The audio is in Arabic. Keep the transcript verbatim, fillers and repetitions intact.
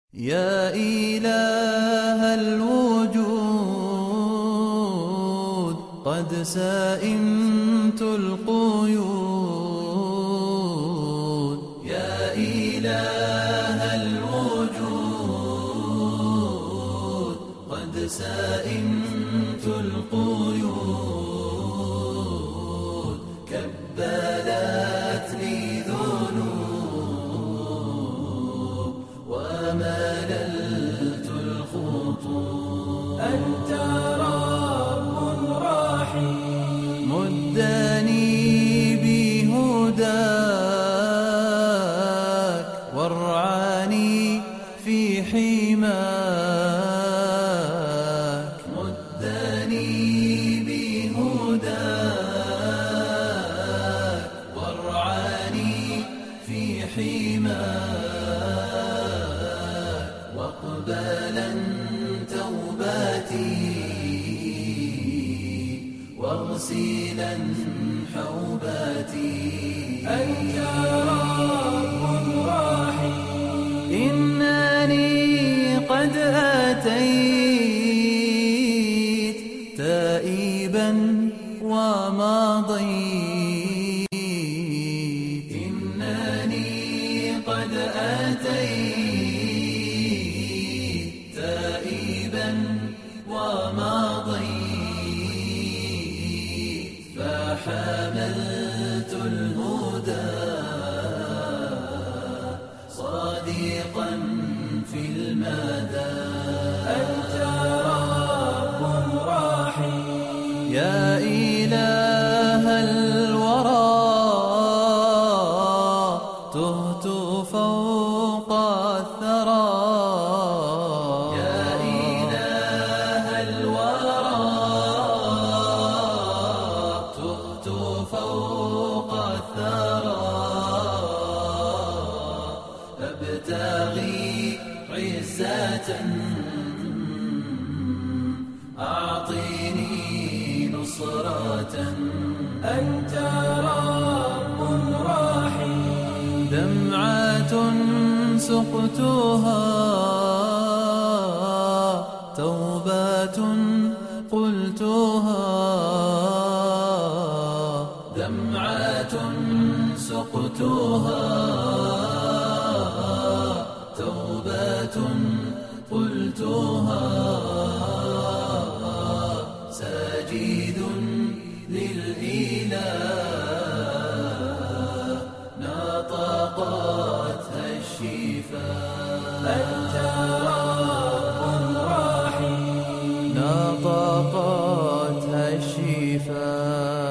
يا إله الوجود قد سئمت القيود. يا إله الوجود قد سئمت القيود. كبلتني ذنوب ومللت الخطوب. أنت رب رحيم مدني بهداك وارعاني في حماك. مدني بهداك وارعاني في حماك. واقبلا توباتي واغسلا حوباتي. أنت رب رحيم إنني قد أتيت تائبا ومضيت. إنني قد أتيت تائبا ومضيت. فحملت الهدى صادقا في المدى. أنت رب رحيم يا إله الورى تهت فوق الثرى. يا إله الورى تهت فوق الثرى. أبتغي عزة أعطيني نصرة. أنت رب رحيم دمعة سقتها توبة قلتها. دمعة سقتها توبة قلتها. ساجد للإله نطقتها الشفاء. أنت رب رحيم نطقتها الشفاء.